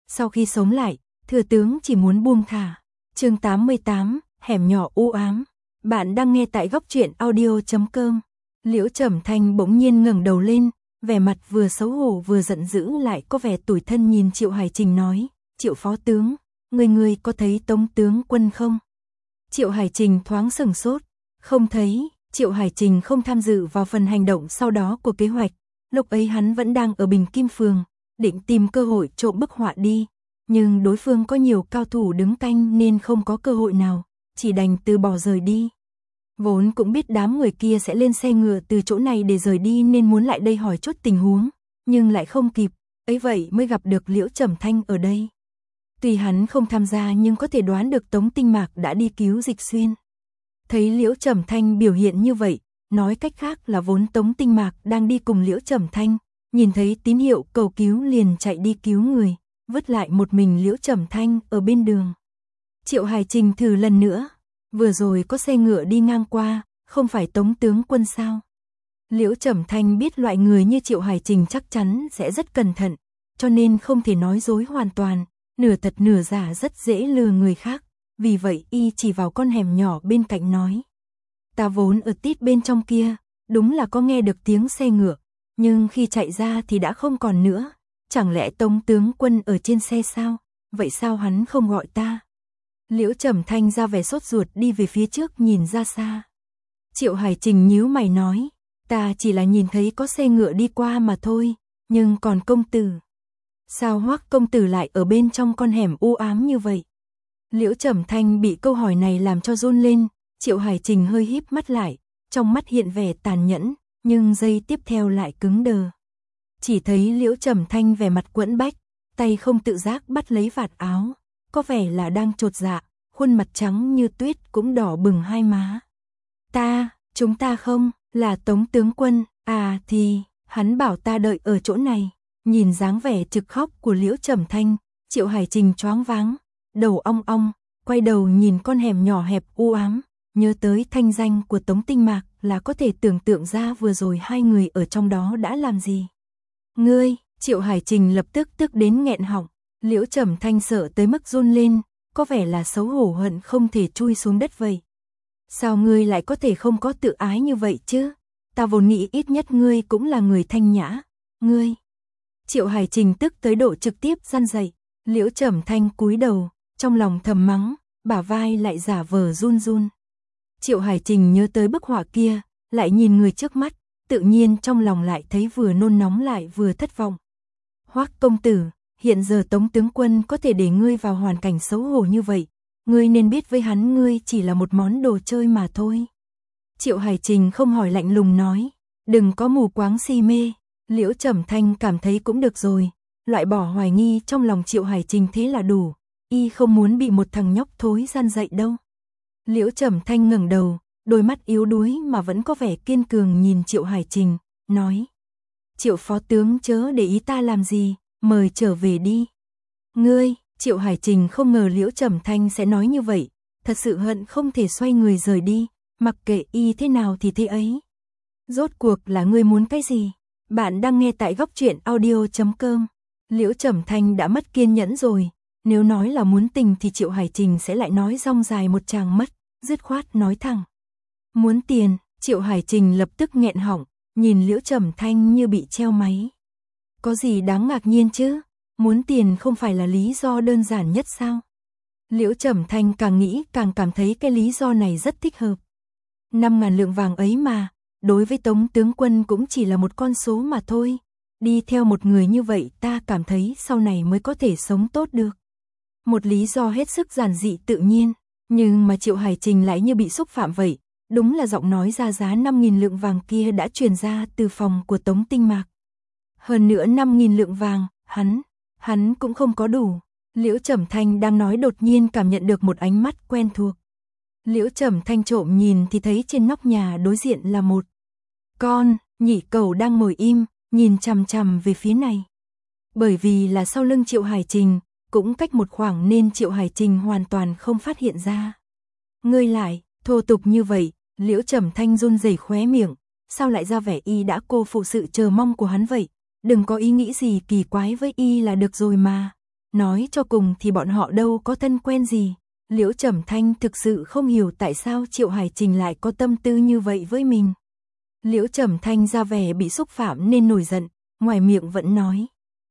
Sau khi sống lại, thừa tướng chỉ muốn buông thả. Chương 88, hẻm nhỏ u ám. Bạn đang nghe tại góc truyện audio.com. Liễu Trầm Thanh bỗng nhiên ngẩng đầu lên, vẻ mặt vừa xấu hổ vừa giận dữ lại có vẻ tủi thân nhìn Triệu Hải Trình nói, Triệu phó tướng, người có thấy Tống tướng quân không? Triệu Hải Trình thoáng sửng sốt, không thấy. Triệu Hải Trình không tham dự vào phần hành động sau đó của kế hoạch, lúc ấy hắn vẫn đang ở Bình Kim Phường, định tìm cơ hội trộm bức họa đi, nhưng đối phương có nhiều cao thủ đứng canh nên không có cơ hội nào, chỉ đành từ bỏ rời đi. Vốn cũng biết đám người kia sẽ lên xe ngựa từ chỗ này để rời đi nên muốn lại đây hỏi chút tình huống, nhưng lại không kịp, ấy vậy mới gặp được Liễu Trầm Thanh ở đây. Tuy hắn không tham gia nhưng có thể đoán được Tống Tinh Mạc đã đi cứu Dịch Xuyên. Thấy Liễu Trầm Thanh biểu hiện như vậy, nói cách khác là vốn Tống Tinh Mạc đang đi cùng Liễu Trầm Thanh, nhìn thấy tín hiệu cầu cứu liền chạy đi cứu người, vứt lại một mình Liễu Trầm Thanh ở bên đường. Triệu Hải Trình thử lần nữa, vừa rồi có xe ngựa đi ngang qua, không phải Tống tướng quân sao? Liễu Trầm Thanh biết loại người như Triệu Hải Trình chắc chắn sẽ rất cẩn thận, cho nên không thể nói dối hoàn toàn, nửa thật nửa giả rất dễ lừa người khác. Vì vậy y chỉ vào con hẻm nhỏ bên cạnh nói. Ta vốn ở tít bên trong kia, đúng là có nghe được tiếng xe ngựa, nhưng khi chạy ra thì đã không còn nữa. Chẳng lẽ Tống tướng quân ở trên xe sao? Vậy sao hắn không gọi ta? Liễu Trầm Thanh ra vẻ sốt ruột đi về phía trước nhìn ra xa. Triệu Hải Trình nhíu mày nói, ta chỉ là nhìn thấy có xe ngựa đi qua mà thôi, nhưng còn công tử. Sao Hoắc công tử lại ở bên trong con hẻm u ám như vậy? Liễu Trầm Thanh bị câu hỏi này làm cho run lên, Triệu Hải Trình hơi híp mắt lại, trong mắt hiện vẻ tàn nhẫn, nhưng giây tiếp theo lại cứng đờ. Chỉ thấy Liễu Trầm Thanh vẻ mặt quẫn bách, tay không tự giác bắt lấy vạt áo, có vẻ là đang chột dạ, khuôn mặt trắng như tuyết cũng đỏ bừng hai má. Chúng ta không, là Tống tướng quân, thì, hắn bảo ta đợi ở chỗ này. Nhìn dáng vẻ trực khóc của Liễu Trầm Thanh, Triệu Hải Trình choáng váng, đầu ong ong, quay đầu nhìn con hẻm nhỏ hẹp u ám, nhớ tới thanh danh của Tống Tinh Mạc là có thể tưởng tượng ra vừa rồi hai người ở trong đó đã làm gì. Ngươi, Triệu Hải Trình lập tức tức đến nghẹn họng, Liễu Trầm Thanh sợ tới mức run lên, có vẻ là xấu hổ hận không thể chui xuống đất vậy. Sao ngươi lại có thể không có tự ái như vậy chứ? Ta vốn nghĩ ít nhất ngươi cũng là người thanh nhã, ngươi. Triệu Hải Trình tức tới độ trực tiếp răn dậy, Liễu Trầm Thanh cúi đầu, trong lòng thầm mắng, bả vai lại giả vờ run run. Triệu Hải Trình nhớ tới bức họa kia, lại nhìn người trước mắt, tự nhiên trong lòng lại thấy vừa nôn nóng lại vừa thất vọng. Hoắc công tử, hiện giờ Tống tướng quân có thể để ngươi vào hoàn cảnh xấu hổ như vậy, ngươi nên biết với hắn ngươi chỉ là một món đồ chơi mà thôi. Triệu Hải Trình không hỏi lạnh lùng nói, đừng có mù quáng si mê. Liễu Trầm Thanh cảm thấy cũng được rồi, loại bỏ hoài nghi trong lòng Triệu Hải Trình thế là đủ, y không muốn bị một thằng nhóc thối gian dạy đâu. Liễu Trầm Thanh ngẩng đầu, đôi mắt yếu đuối mà vẫn có vẻ kiên cường nhìn Triệu Hải Trình, nói, Triệu phó tướng chớ để ý ta làm gì, mời trở về đi. Ngươi, Triệu Hải Trình không ngờ Liễu Trầm Thanh sẽ nói như vậy, thật sự hận không thể xoay người rời đi, mặc kệ y thế nào thì thế ấy. Rốt cuộc là ngươi muốn cái gì? Bạn đang nghe tại góc truyện audio.com. Liễu Trầm Thanh đã mất kiên nhẫn rồi, nếu nói là muốn tình thì Triệu Hải Trình sẽ lại nói rong dài một tràng mất, dứt khoát nói thẳng. Muốn tiền, Triệu Hải Trình lập tức nghẹn họng, nhìn Liễu Trầm Thanh như bị treo máy. Có gì đáng ngạc nhiên chứ, muốn tiền không phải là lý do đơn giản nhất sao? Liễu Trầm Thanh càng nghĩ càng cảm thấy cái lý do này rất thích hợp. 5.000 lượng vàng ấy mà. Đối với Tống tướng quân cũng chỉ là một con số mà thôi. Đi theo một người như vậy ta cảm thấy sau này mới có thể sống tốt được. Một lý do hết sức giản dị tự nhiên, nhưng mà Triệu Hải Trình lại như bị xúc phạm vậy. Đúng là giọng nói ra giá 5.000 lượng vàng kia đã truyền ra từ phòng của Tống Tinh Mạc. Hơn nữa 5.000 lượng vàng, hắn cũng không có đủ. Liễu Trầm Thanh đang nói đột nhiên cảm nhận được một ánh mắt quen thuộc. Liễu Trầm Thanh trộm nhìn thì thấy trên nóc nhà đối diện là một con nhị cẩu đang ngồi im, nhìn chằm chằm về phía này. Bởi vì là sau lưng Triệu Hải Trình, cũng cách một khoảng nên Triệu Hải Trình hoàn toàn không phát hiện ra. Ngươi lại, thô tục như vậy, Liễu Trầm Thanh run rẩy khóe miệng, sao lại ra vẻ y đã cô phụ sự chờ mong của hắn vậy? Đừng có ý nghĩ gì kỳ quái với y là được rồi mà. nói cho cùng thì bọn họ đâu có thân quen gì. Liễu Trầm Thanh thực sự không hiểu tại sao Triệu Hải Trình lại có tâm tư như vậy với mình. Liễu Trầm Thanh ra vẻ bị xúc phạm nên nổi giận, ngoài miệng vẫn nói.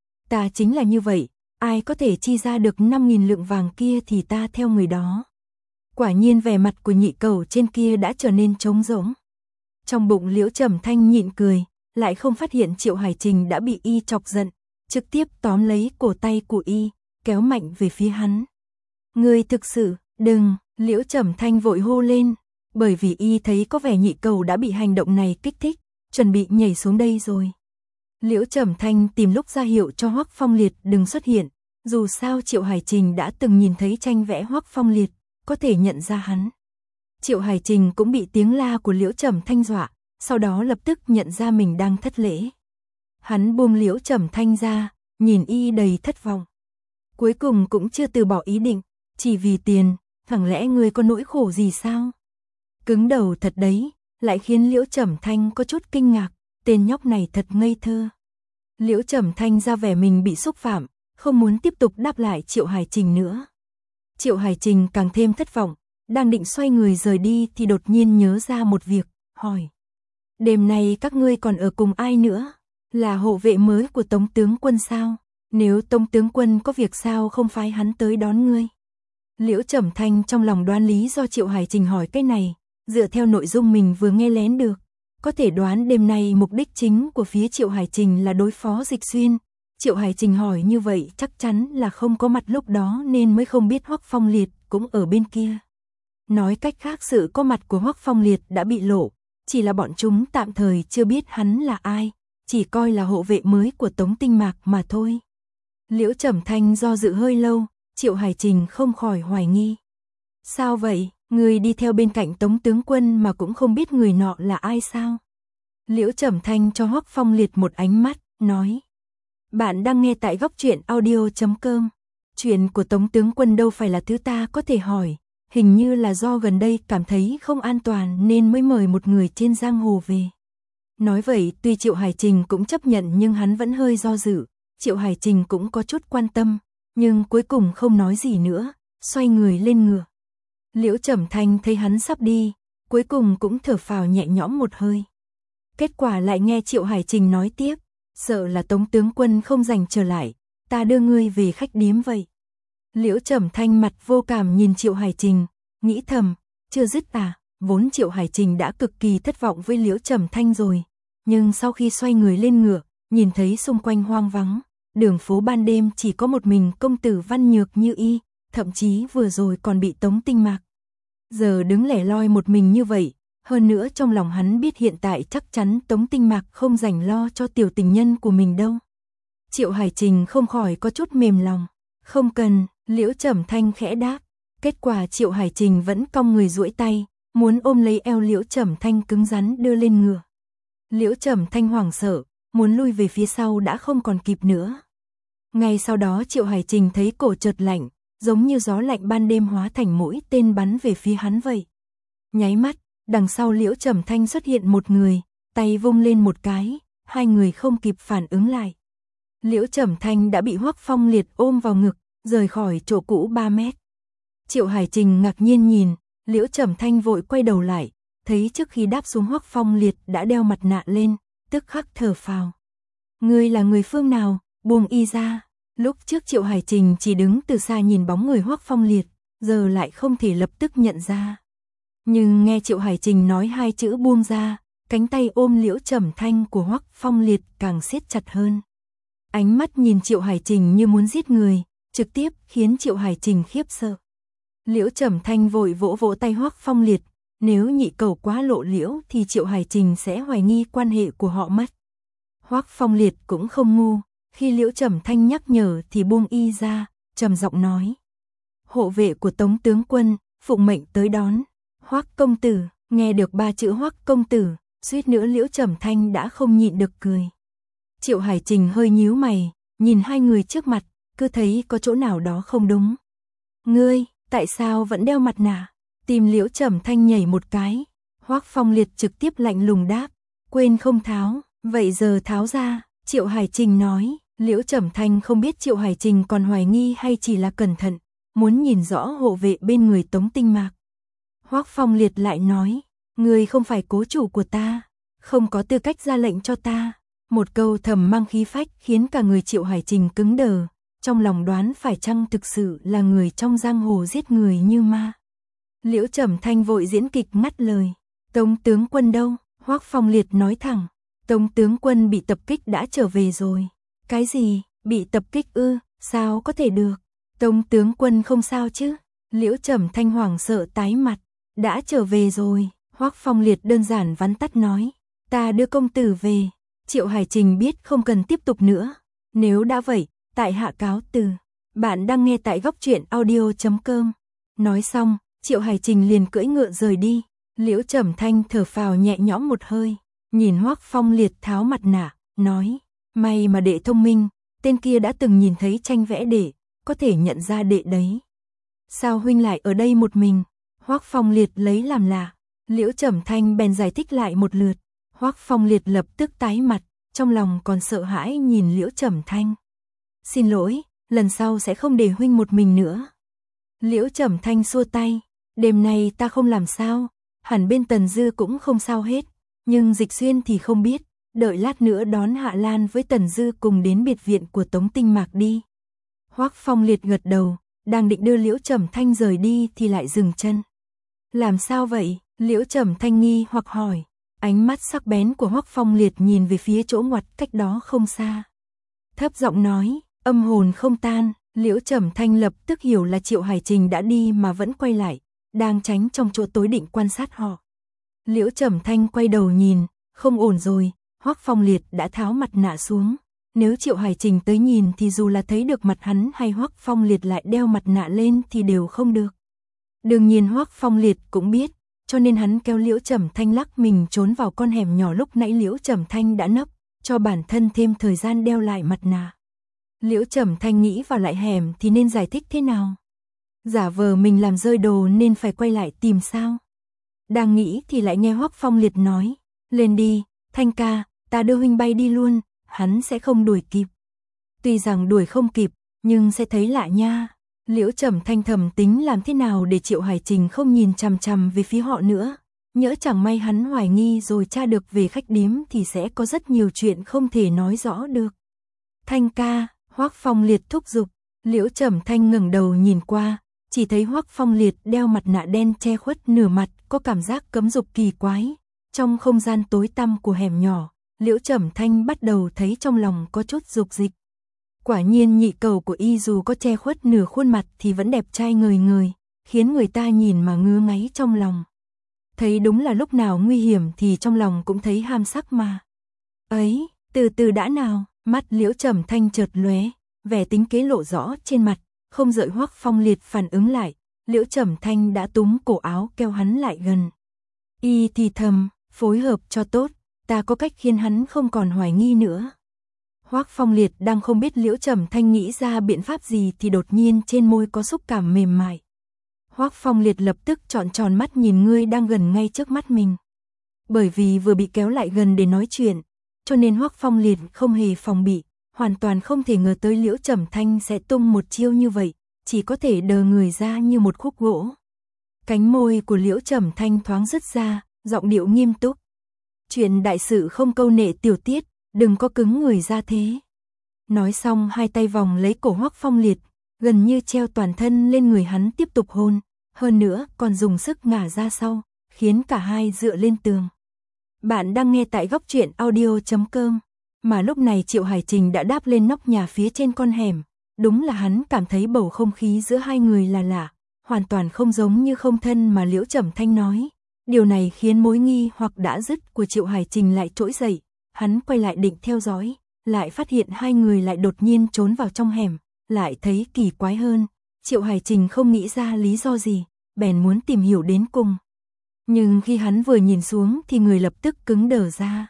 Ta chính là như vậy, ai có thể chi ra được 5.000 lượng vàng kia thì ta theo người đó. Quả nhiên vẻ mặt của nhị cầu trên kia đã trở nên trống rỗng. Trong bụng Liễu Trầm Thanh nhịn cười, lại không phát hiện Triệu Hải Trình đã bị y chọc giận, trực tiếp tóm lấy cổ tay của y, kéo mạnh về phía hắn. Ngươi thực sự, đừng, Liễu Trầm Thanh vội hô lên, bởi vì y thấy có vẻ nhị cầu đã bị hành động này kích thích, chuẩn bị nhảy xuống đây rồi. Liễu Trầm Thanh tìm lúc ra hiệu cho Hoắc Phong Liệt đừng xuất hiện, dù sao Triệu Hải Trình đã từng nhìn thấy tranh vẽ Hoắc Phong Liệt, có thể nhận ra hắn. Triệu Hải Trình cũng bị tiếng la của Liễu Trầm Thanh dọa, sau đó lập tức nhận ra mình đang thất lễ. Hắn buông Liễu Trầm Thanh ra, nhìn y đầy thất vọng. Cuối cùng cũng chưa từ bỏ ý định, chỉ vì tiền, chẳng lẽ ngươi có nỗi khổ gì sao? Cứng đầu thật đấy, lại khiến Liễu Trầm Thanh có chút kinh ngạc, tên nhóc này thật ngây thơ. Liễu Trầm Thanh ra vẻ mình bị xúc phạm, không muốn tiếp tục đáp lại Triệu Hải Trình nữa. Triệu Hải Trình càng thêm thất vọng, đang định xoay người rời đi thì đột nhiên nhớ ra một việc, hỏi. Đêm nay các ngươi còn ở cùng ai nữa? Là hộ vệ mới của Tống tướng quân sao? Nếu Tống tướng quân có việc sao không phái hắn tới đón ngươi? Liễu Trầm Thanh trong lòng đoán lý do Triệu Hải Trình hỏi cái này, dựa theo nội dung mình vừa nghe lén được, có thể đoán đêm nay mục đích chính của phía Triệu Hải Trình là đối phó Dịch Xuyên. Triệu Hải Trình hỏi như vậy chắc chắn là không có mặt lúc đó nên mới không biết Hoắc Phong Liệt cũng ở bên kia. Nói cách khác sự có mặt của Hoắc Phong Liệt đã bị lộ, chỉ là bọn chúng tạm thời chưa biết hắn là ai, chỉ coi là hộ vệ mới của Tống Tinh Mạc mà thôi. Liễu Trầm Thanh do dự hơi lâu, Triệu Hải Trình không khỏi hoài nghi. Sao vậy, người đi theo bên cạnh Tống tướng quân mà cũng không biết người nọ là ai sao? Liễu Trầm Thanh cho Hoắc Phong Liệt một ánh mắt, nói. Bạn đang nghe tại góc truyện audio.com. Chuyện của Tống tướng quân đâu phải là thứ ta có thể hỏi, hình như là do gần đây cảm thấy không an toàn nên mới mời một người trên giang hồ về. Nói vậy tuy Triệu Hải Trình cũng chấp nhận nhưng hắn vẫn hơi do dự, Triệu Hải Trình cũng có chút quan tâm, nhưng cuối cùng không nói gì nữa, xoay người lên ngựa. Liễu Trầm Thanh thấy hắn sắp đi, cuối cùng cũng thở phào nhẹ nhõm một hơi. Kết quả lại nghe Triệu Hải Trình nói tiếp, sợ là Tống tướng quân không rảnh trở lại, ta đưa ngươi về khách điếm vậy. Liễu Trầm Thanh mặt vô cảm nhìn Triệu Hải Trình, nghĩ thầm, chưa dứt à, vốn Triệu Hải Trình đã cực kỳ thất vọng với Liễu Trầm Thanh rồi, nhưng sau khi xoay người lên ngựa, nhìn thấy xung quanh hoang vắng, đường phố ban đêm chỉ có một mình công tử Văn Nhược như y, thậm chí vừa rồi còn bị Tống Tinh Mạc. Giờ đứng lẻ loi một mình như vậy, hơn nữa trong lòng hắn biết hiện tại chắc chắn Tống Tinh Mạc không rảnh lo cho tiểu tình nhân của mình đâu. Triệu Hải Trình không khỏi có chút mềm lòng, không cần, Liễu Trầm Thanh khẽ đáp, kết quả Triệu Hải Trình vẫn cong người duỗi tay, muốn ôm lấy eo Liễu Trầm Thanh cứng rắn đưa lên ngựa. Liễu Trầm Thanh hoảng sợ, muốn lui về phía sau đã không còn kịp nữa. Ngay sau đó Triệu Hải Trình thấy cổ chợt lạnh, giống như gió lạnh ban đêm hóa thành mũi tên bắn về phía hắn vậy. Nháy mắt, đằng sau Liễu Trầm Thanh xuất hiện một người, tay vung lên một cái, hai người không kịp phản ứng lại. Liễu Trầm Thanh đã bị Hoắc Phong Liệt ôm vào ngực, rời khỏi chỗ cũ 3 mét. Triệu Hải Trình ngạc nhiên nhìn, Liễu Trầm Thanh vội quay đầu lại, thấy trước khi đáp xuống Hoắc Phong Liệt đã đeo mặt nạ lên, tức khắc thở phào. Ngươi là người phương nào, buông y ra. Lúc trước Triệu Hải Trình chỉ đứng từ xa nhìn bóng người Hoắc Phong Liệt, giờ lại không thể lập tức nhận ra. Nhưng nghe Triệu Hải Trình nói hai chữ buông ra, cánh tay ôm Liễu Trầm Thanh của Hoắc Phong Liệt càng siết chặt hơn. Ánh mắt nhìn Triệu Hải Trình như muốn giết người, trực tiếp khiến Triệu Hải Trình khiếp sợ. Liễu Trầm Thanh vội vỗ vỗ tay Hoắc Phong Liệt, nếu nhị cầu quá lộ liễu thì Triệu Hải Trình sẽ hoài nghi quan hệ của họ mất. Hoắc Phong Liệt cũng không ngu, khi Liễu Trầm Thanh nhắc nhở thì buông y ra, trầm giọng nói. Hộ vệ của Tống tướng quân, phụng mệnh tới đón. Hoắc công tử, nghe được 3 chữ Hoắc công tử, suýt nữa Liễu Trầm Thanh đã không nhịn được cười. Triệu Hải Trình hơi nhíu mày, nhìn hai người trước mặt, cứ thấy có chỗ nào đó không đúng. Ngươi, tại sao vẫn đeo mặt nạ? Tim Liễu Trầm Thanh nhảy một cái. Hoắc Phong Liệt trực tiếp lạnh lùng đáp, quên không tháo, vậy giờ tháo ra. Triệu Hải Trình nói, Liễu Trầm Thanh không biết Triệu Hải Trình còn hoài nghi hay chỉ là cẩn thận, muốn nhìn rõ hộ vệ bên người Tống Tinh Mạc. Hoắc Phong Liệt lại nói, người không phải cố chủ của ta, không có tư cách ra lệnh cho ta. Một câu thầm mang khí phách khiến cả người Triệu Hải Trình cứng đờ, trong lòng đoán phải chăng thực sự là người trong giang hồ giết người như ma. Liễu Trầm Thanh vội diễn kịch ngắt lời, Tống tướng quân đâu? Hoắc Phong Liệt nói thẳng, Tống tướng quân bị tập kích đã trở về rồi. Cái gì? Bị tập kích ư? Sao có thể được? Tống tướng quân không sao chứ? Liễu Trầm Thanh hoảng sợ tái mặt, đã trở về rồi. Hoắc Phong Liệt đơn giản vắn tắt nói, ta đưa công tử về. Triệu Hải Trình biết không cần tiếp tục nữa. Nếu đã vậy, tại hạ cáo từ. Bạn đang nghe tại góc truyện audio.com. Nói xong, Triệu Hải Trình liền cưỡi ngựa rời đi. Liễu Trầm Thanh thở phào nhẹ nhõm một hơi, nhìn Hoắc Phong Liệt tháo mặt nạ, nói, may mà đệ thông minh, tên kia đã từng nhìn thấy tranh vẽ đệ, có thể nhận ra đệ đấy. Sao huynh lại ở đây một mình? Hoắc Phong Liệt lấy làm lạ. Liễu Trầm Thanh bèn giải thích lại một lượt. Hoắc Phong Liệt lập tức tái mặt, trong lòng còn sợ hãi nhìn Liễu Trầm Thanh. Xin lỗi, lần sau sẽ không để huynh một mình nữa. Liễu Trầm Thanh xua tay, đêm nay ta không làm sao, hẳn bên Tần Dư cũng không sao hết, nhưng Dịch Xuyên thì không biết, đợi lát nữa đón Hạ Lan với Tần Dư cùng đến biệt viện của Tống Tinh Mạc đi. Hoắc Phong Liệt gật đầu, đang định đưa Liễu Trầm Thanh rời đi thì lại dừng chân. Làm sao vậy? Liễu Trầm Thanh nghi hoặc hỏi. Ánh mắt sắc bén của Hoắc Phong Liệt nhìn về phía chỗ ngoặt cách đó không xa. Thấp giọng nói, âm hồn không tan. Liễu Trầm Thanh lập tức hiểu là Triệu Hải Trình đã đi mà vẫn quay lại, đang tránh trong chỗ tối định quan sát họ. Liễu Trầm Thanh quay đầu nhìn, không ổn rồi, Hoắc Phong Liệt đã tháo mặt nạ xuống. Nếu Triệu Hải Trình tới nhìn thì dù là thấy được mặt hắn hay Hoắc Phong Liệt lại đeo mặt nạ lên thì đều không được. Đương nhiên Hoắc Phong Liệt cũng biết, cho nên hắn kéo Liễu Trầm Thanh lắc mình trốn vào con hẻm nhỏ lúc nãy Liễu Trầm Thanh đã nấp, cho bản thân thêm thời gian đeo lại mặt nạ. Liễu Trầm Thanh nghĩ vào lại hẻm thì nên giải thích thế nào? Giả vờ mình làm rơi đồ nên phải quay lại tìm sao? Đang nghĩ thì lại nghe Hoắc Phong Liệt nói, lên đi, Thanh ca, ta đưa huynh bay đi luôn, hắn sẽ không đuổi kịp. Tuy rằng đuổi không kịp, nhưng sẽ thấy lạ nha. Liễu Trầm Thanh thầm tính làm thế nào để Triệu Hải Trình không nhìn chằm chằm về phía họ nữa. Nhỡ chẳng may hắn hoài nghi rồi tra được về khách điếm thì sẽ có rất nhiều chuyện không thể nói rõ được. Thanh ca, Hoắc Phong Liệt thúc giục. Liễu Trầm Thanh ngẩng đầu nhìn qua, chỉ thấy Hoắc Phong Liệt đeo mặt nạ đen che khuất nửa mặt, có cảm giác cấm dục kỳ quái. Trong không gian tối tăm của hẻm nhỏ, Liễu Trầm Thanh bắt đầu thấy trong lòng có chút dục dịch. Quả nhiên nhị cầu của y dù có che khuất nửa khuôn mặt thì vẫn đẹp trai ngời ngời, khiến người ta nhìn mà ngứa ngáy trong lòng. Thấy đúng là lúc nào nguy hiểm thì trong lòng cũng thấy ham sắc mà. Ấy, từ từ đã nào, mắt Liễu Trầm Thanh chợt lóe, vẻ tính kế lộ rõ trên mặt, không đợi Hoắc Phong Liệt phản ứng lại, Liễu Trầm Thanh đã túm cổ áo kéo hắn lại gần. Y thì thầm, phối hợp cho tốt, ta có cách khiến hắn không còn hoài nghi nữa. Hoắc Phong Liệt đang không biết Liễu Trầm Thanh nghĩ ra biện pháp gì thì đột nhiên trên môi có xúc cảm mềm mại. Hoắc Phong Liệt lập tức tròn tròn mắt nhìn người đang gần ngay trước mắt mình. Bởi vì vừa bị kéo lại gần để nói chuyện, cho nên Hoắc Phong Liệt không hề phòng bị, hoàn toàn không thể ngờ tới Liễu Trầm Thanh sẽ tung một chiêu như vậy, chỉ có thể đờ người ra như một khúc gỗ. Cánh môi của Liễu Trầm Thanh thoáng rứt ra, giọng điệu nghiêm túc. Chuyện đại sự không câu nệ tiểu tiết, đừng có cứng người ra thế. Nói xong hai tay vòng lấy cổ Hoắc Phong Liệt, gần như treo toàn thân lên người hắn tiếp tục hôn, hơn nữa còn dùng sức ngả ra sau, khiến cả hai dựa lên tường. Bạn đang nghe tại góc truyện audio.com, mà lúc này Triệu Hải Trình đã đáp lên nóc nhà phía trên con hẻm, đúng là hắn cảm thấy bầu không khí giữa hai người là lạ, hoàn toàn không giống như không thân mà Liễu Trầm Thanh nói. Điều này khiến mối nghi hoặc đã dứt của Triệu Hải Trình lại trỗi dậy, hắn quay lại định theo dõi, lại phát hiện hai người lại đột nhiên trốn vào trong hẻm, lại thấy kỳ quái hơn. Triệu Hải Trình không nghĩ ra lý do gì, bèn muốn tìm hiểu đến cùng. Nhưng khi hắn vừa nhìn xuống thì người lập tức cứng đờ ra.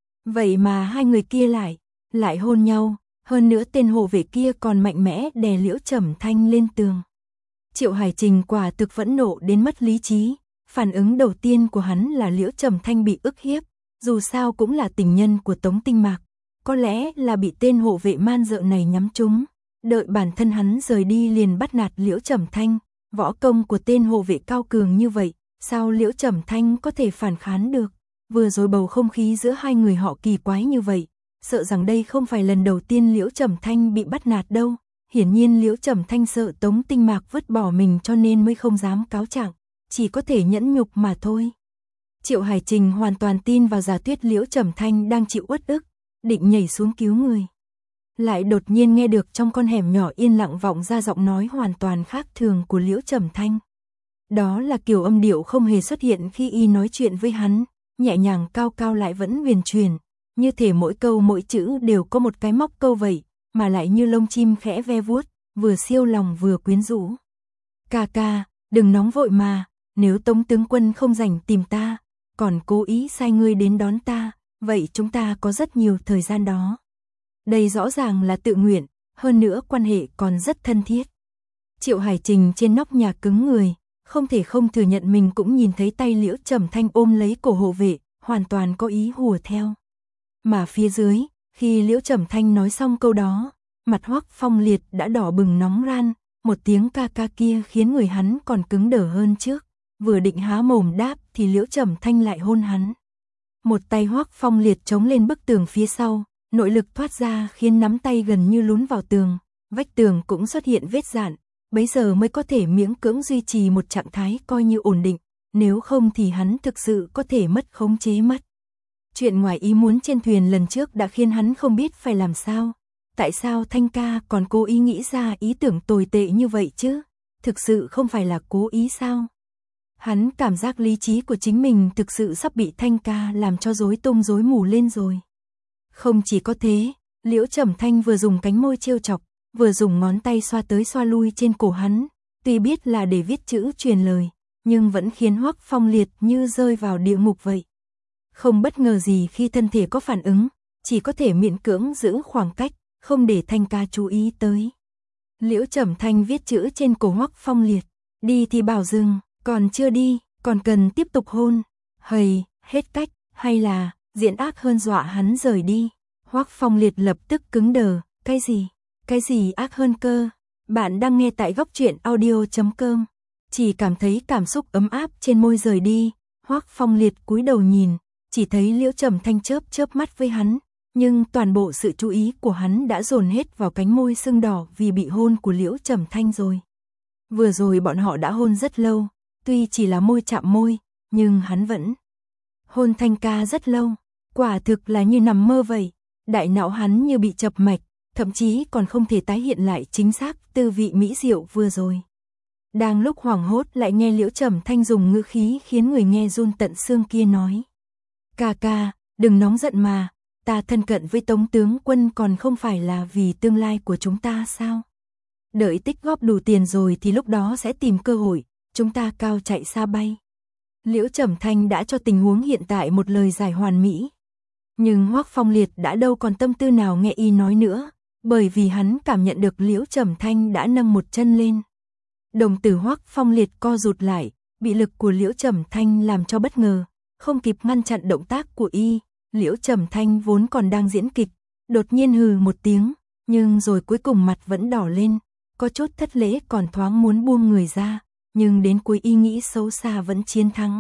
Vậy mà hai người kia lại hôn nhau, hơn nữa tên hộ vệ kia còn mạnh mẽ đè Liễu Trầm Thanh lên tường. Triệu Hải Trình quả thực phẫn nộ đến mất lý trí, phản ứng đầu tiên của hắn là Liễu Trầm Thanh bị ức hiếp, dù sao cũng là tình nhân của Tống Tinh Mạc, có lẽ là bị tên hộ vệ man dợ này nhắm trúng. Đợi bản thân hắn rời đi liền bắt nạt Liễu Trầm Thanh, võ công của tên hộ vệ cao cường như vậy, sao Liễu Trầm Thanh có thể phản kháng được? Vừa rồi bầu không khí giữa hai người họ kỳ quái như vậy, sợ rằng đây không phải lần đầu tiên Liễu Trầm Thanh bị bắt nạt đâu. Hiển nhiên Liễu Trầm Thanh sợ Tống Tinh Mạc vứt bỏ mình cho nên mới không dám cáo trạng, chỉ có thể nhẫn nhục mà thôi. Triệu Hải Trình hoàn toàn tin vào giả thuyết Liễu Trầm Thanh đang chịu uất ức, định nhảy xuống cứu người. Lại đột nhiên nghe được trong con hẻm nhỏ yên lặng vọng ra giọng nói hoàn toàn khác thường của Liễu Trầm Thanh. Đó là kiểu âm điệu không hề xuất hiện khi y nói chuyện với hắn, nhẹ nhàng cao cao lại vẫn huyền truyền, như thể mỗi câu mỗi chữ đều có một cái móc câu vậy, mà lại như lông chim khẽ ve vuốt, vừa siêu lòng vừa quyến rũ. Ca ca, đừng nóng vội mà, nếu Tống tướng quân không rảnh tìm ta, còn cố ý sai ngươi đến đón ta, vậy chúng ta có rất nhiều thời gian đó. Đây rõ ràng là tự nguyện, hơn nữa quan hệ còn rất thân thiết. Triệu Hải Trình trên nóc nhà cứng người, không thể không thừa nhận mình cũng nhìn thấy tay Liễu Trầm Thanh ôm lấy cổ hộ vệ, hoàn toàn có ý hùa theo. Mà phía dưới, khi Liễu Trầm Thanh nói xong câu đó, mặt Hoắc Phong Liệt đã đỏ bừng nóng ran, một tiếng ca ca kia khiến người hắn còn cứng đờ hơn trước, vừa định há mồm đáp thì Liễu Trầm Thanh lại hôn hắn. Một tay Hoắc Phong Liệt chống lên bức tường phía sau, nội lực thoát ra khiến nắm tay gần như lún vào tường, vách tường cũng xuất hiện vết rạn, bấy giờ mới có thể miễn cưỡng duy trì một trạng thái coi như ổn định, nếu không thì hắn thực sự có thể mất khống chế mất. Chuyện ngoài ý muốn trên thuyền lần trước đã khiến hắn không biết phải làm sao. Tại sao Thanh ca còn cố ý nghĩ ra ý tưởng tồi tệ như vậy chứ? Thực sự không phải là cố ý sao? Hắn cảm giác lý trí của chính mình thực sự sắp bị Thanh ca làm cho rối tung rối mù lên rồi. Không chỉ có thế, Liễu Trầm Thanh vừa dùng cánh môi trêu chọc, vừa dùng ngón tay xoa tới xoa lui trên cổ hắn, tuy biết là để viết chữ truyền lời, nhưng vẫn khiến Hoắc Phong Liệt như rơi vào địa ngục vậy. Không bất ngờ gì khi thân thể có phản ứng, chỉ có thể miễn cưỡng giữ khoảng cách, không để Thanh ca chú ý tới. Liễu Trầm Thanh viết chữ trên cổ Hoắc Phong Liệt, đi thì bảo dừng, còn chưa đi, còn cần tiếp tục hôn. Hầy, hết cách, hay là diễn ác hơn dọa hắn rời đi. Hoắc Phong Liệt lập tức cứng đờ, cái gì ác hơn cơ? Bạn đang nghe tại góc truyện audio.com. Chỉ cảm thấy cảm xúc ấm áp trên môi rời đi, Hoắc Phong Liệt cúi đầu nhìn, chỉ thấy Liễu Trầm Thanh chớp chớp mắt với hắn, nhưng toàn bộ sự chú ý của hắn đã dồn hết vào cánh môi sưng đỏ vì bị hôn của Liễu Trầm Thanh rồi. Vừa rồi bọn họ đã hôn rất lâu, tuy chỉ là môi chạm môi, nhưng hắn vẫn hôn Thanh ca rất lâu, quả thực là như nằm mơ vậy. Đại não hắn như bị chập mạch, thậm chí còn không thể tái hiện lại chính xác tư vị mỹ diệu vừa rồi. Đang lúc hoảng hốt lại nghe Liễu Trầm Thanh dùng ngữ khí khiến người nghe run tận xương kia nói: "Ca ca, đừng nóng giận mà, ta thân cận với Tống tướng quân còn không phải là vì tương lai của chúng ta sao? Đợi tích góp đủ tiền rồi thì lúc đó sẽ tìm cơ hội, chúng ta cao chạy xa bay." Liễu Trầm Thanh đã cho tình huống hiện tại một lời giải hoàn mỹ. Nhưng Hoắc Phong Liệt đã đâu còn tâm tư nào nghe y nói nữa, bởi vì hắn cảm nhận được Liễu Trầm Thanh đã nâng một chân lên. Đồng tử Hoắc Phong Liệt co rụt lại, bị lực của Liễu Trầm Thanh làm cho bất ngờ, không kịp ngăn chặn động tác của y. Liễu Trầm Thanh vốn còn đang diễn kịch, đột nhiên hừ một tiếng, nhưng rồi cuối cùng mặt vẫn đỏ lên, có chút thất lễ còn thoáng muốn buông người ra, nhưng đến cuối y nghĩ xấu xa vẫn chiến thắng.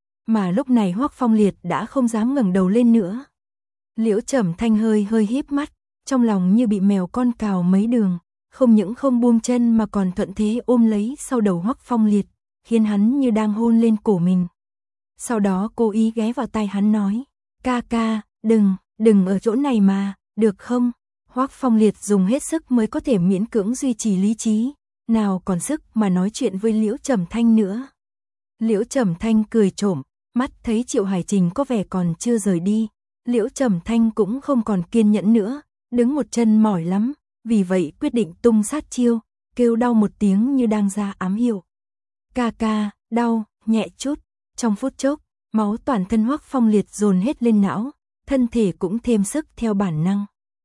Mà lúc này Hoắc Phong Liệt đã không dám ngẩng đầu lên nữa. Liễu Trầm Thanh hơi híp mắt, trong lòng như bị mèo con cào mấy đường, không những không buông chân mà còn thuận thế ôm lấy sau đầu Hoắc Phong Liệt, khiến hắn như đang hôn lên cổ mình. Sau đó cố ý ghé vào tai hắn nói: "Ca ca, đừng ở chỗ này mà, được không?" Hoắc Phong Liệt dùng hết sức mới có thể miễn cưỡng duy trì lý trí, nào còn sức mà nói chuyện với Liễu Trầm Thanh nữa. Liễu Trầm Thanh cười trộm, mắt thấy Triệu Hải Trình có vẻ còn chưa rời đi, Liễu Trầm Thanh cũng không còn kiên nhẫn nữa, đứng một chân mỏi lắm, vì vậy quyết định tung sát chiêu, kêu đau một tiếng như đang ra ám hiệu. "Ca ca, đau, nhẹ chút." Trong phút chốc, máu toàn thân Hoắc Phong Liệt dồn hết lên não, thân thể cũng thêm sức theo bản năng.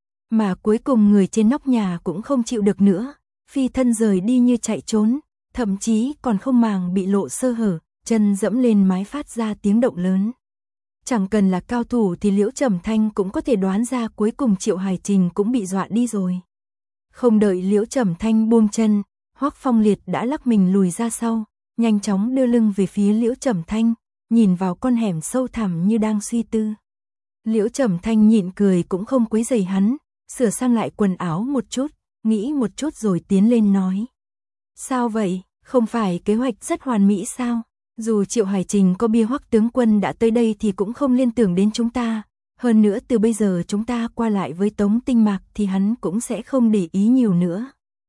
Mà cuối cùng người trên nóc nhà cũng không chịu được nữa, phi thân rời đi như chạy trốn, thậm chí còn không màng bị lộ sơ hở, chân dẫm lên mái phát ra tiếng động lớn. Chẳng cần là cao thủ thì Liễu Trầm Thanh cũng có thể đoán ra cuối cùng Triệu Hải Trình cũng bị dọa đi rồi. Không đợi Liễu Trầm Thanh buông chân, Hoắc Phong Liệt đã lắc mình lùi ra sau, nhanh chóng đưa lưng về phía Liễu Trầm Thanh, nhìn vào con hẻm sâu thẳm như đang suy tư. Liễu Trầm Thanh nhịn cười cũng không quấy rầy hắn, sửa sang lại quần áo một chút, nghĩ một chút rồi tiến lên nói. Sao vậy, không phải kế hoạch rất hoàn mỹ sao? Dù Triệu Hải Trình có bia Hoắc tướng quân đã tới đây thì cũng không liên tưởng đến chúng ta. Hơn nữa từ bây giờ chúng ta qua lại với Tống Tinh Mạc thì hắn cũng sẽ không để ý nhiều nữa.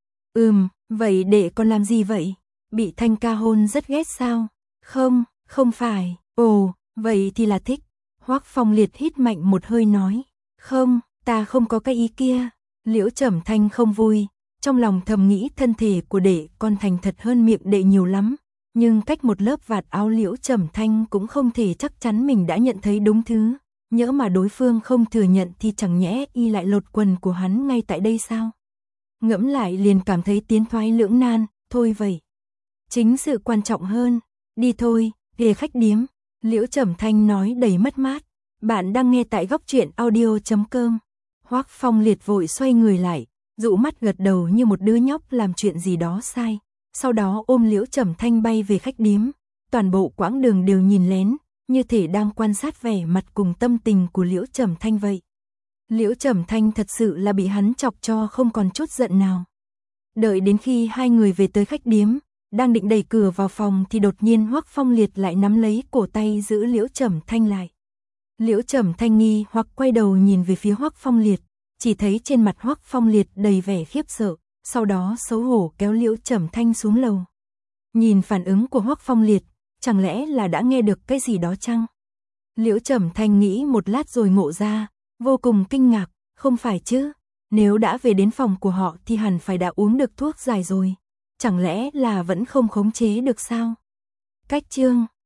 Vậy để con làm gì vậy? Bị Thanh ca hôn rất ghét sao? Không, không phải. Ồ, vậy thì là thích. Hoắc Phong Liệt hít mạnh một hơi nói. Không, ta không có cái ý kia. Liễu Trầm Thanh không vui, trong lòng thầm nghĩ thân thể của đệ con thành thật hơn miệng đệ nhiều lắm. Nhưng cách một lớp vạt áo Liễu Trầm Thanh cũng không thể chắc chắn mình đã nhận thấy đúng thứ. Nhỡ mà đối phương không thừa nhận thì chẳng nhẽ y lại lột quần của hắn ngay tại đây sao? Ngẫm lại liền cảm thấy tiến thoái lưỡng nan, thôi vậy. Chính sự quan trọng hơn, đi thôi, về khách điếm. Liễu Trầm Thanh nói đầy mất mát. Bạn đang nghe tại góc truyện audio.com. Hoắc Phong Liệt vội xoay người lại, dụ mắt gật đầu như một đứa nhóc làm chuyện gì đó sai. Sau đó ôm Liễu Trầm Thanh bay về khách điếm. Toàn bộ quãng đường đều nhìn lén, như thể đang quan sát vẻ mặt cùng tâm tình của Liễu Trầm Thanh vậy. Liễu Trầm Thanh thật sự là bị hắn chọc cho không còn chút giận nào. Đợi đến khi hai người về tới khách điếm, đang định đẩy cửa vào phòng thì đột nhiên Hoắc Phong Liệt lại nắm lấy cổ tay giữ Liễu Trầm Thanh lại. Liễu Trầm Thanh nghi hoặc quay đầu nhìn về phía Hoắc Phong Liệt, chỉ thấy trên mặt Hoắc Phong Liệt đầy vẻ khiếp sợ, sau đó xấu hổ kéo Liễu Trầm Thanh xuống lầu. Nhìn phản ứng của Hoắc Phong Liệt, chẳng lẽ là đã nghe được cái gì đó chăng? Liễu Trầm Thanh nghĩ một lát rồi ngộ ra, vô cùng kinh ngạc, không phải chứ, nếu đã về đến phòng của họ thì hẳn phải đã uống được thuốc giải rồi, chẳng lẽ là vẫn không khống chế được sao? Cách chương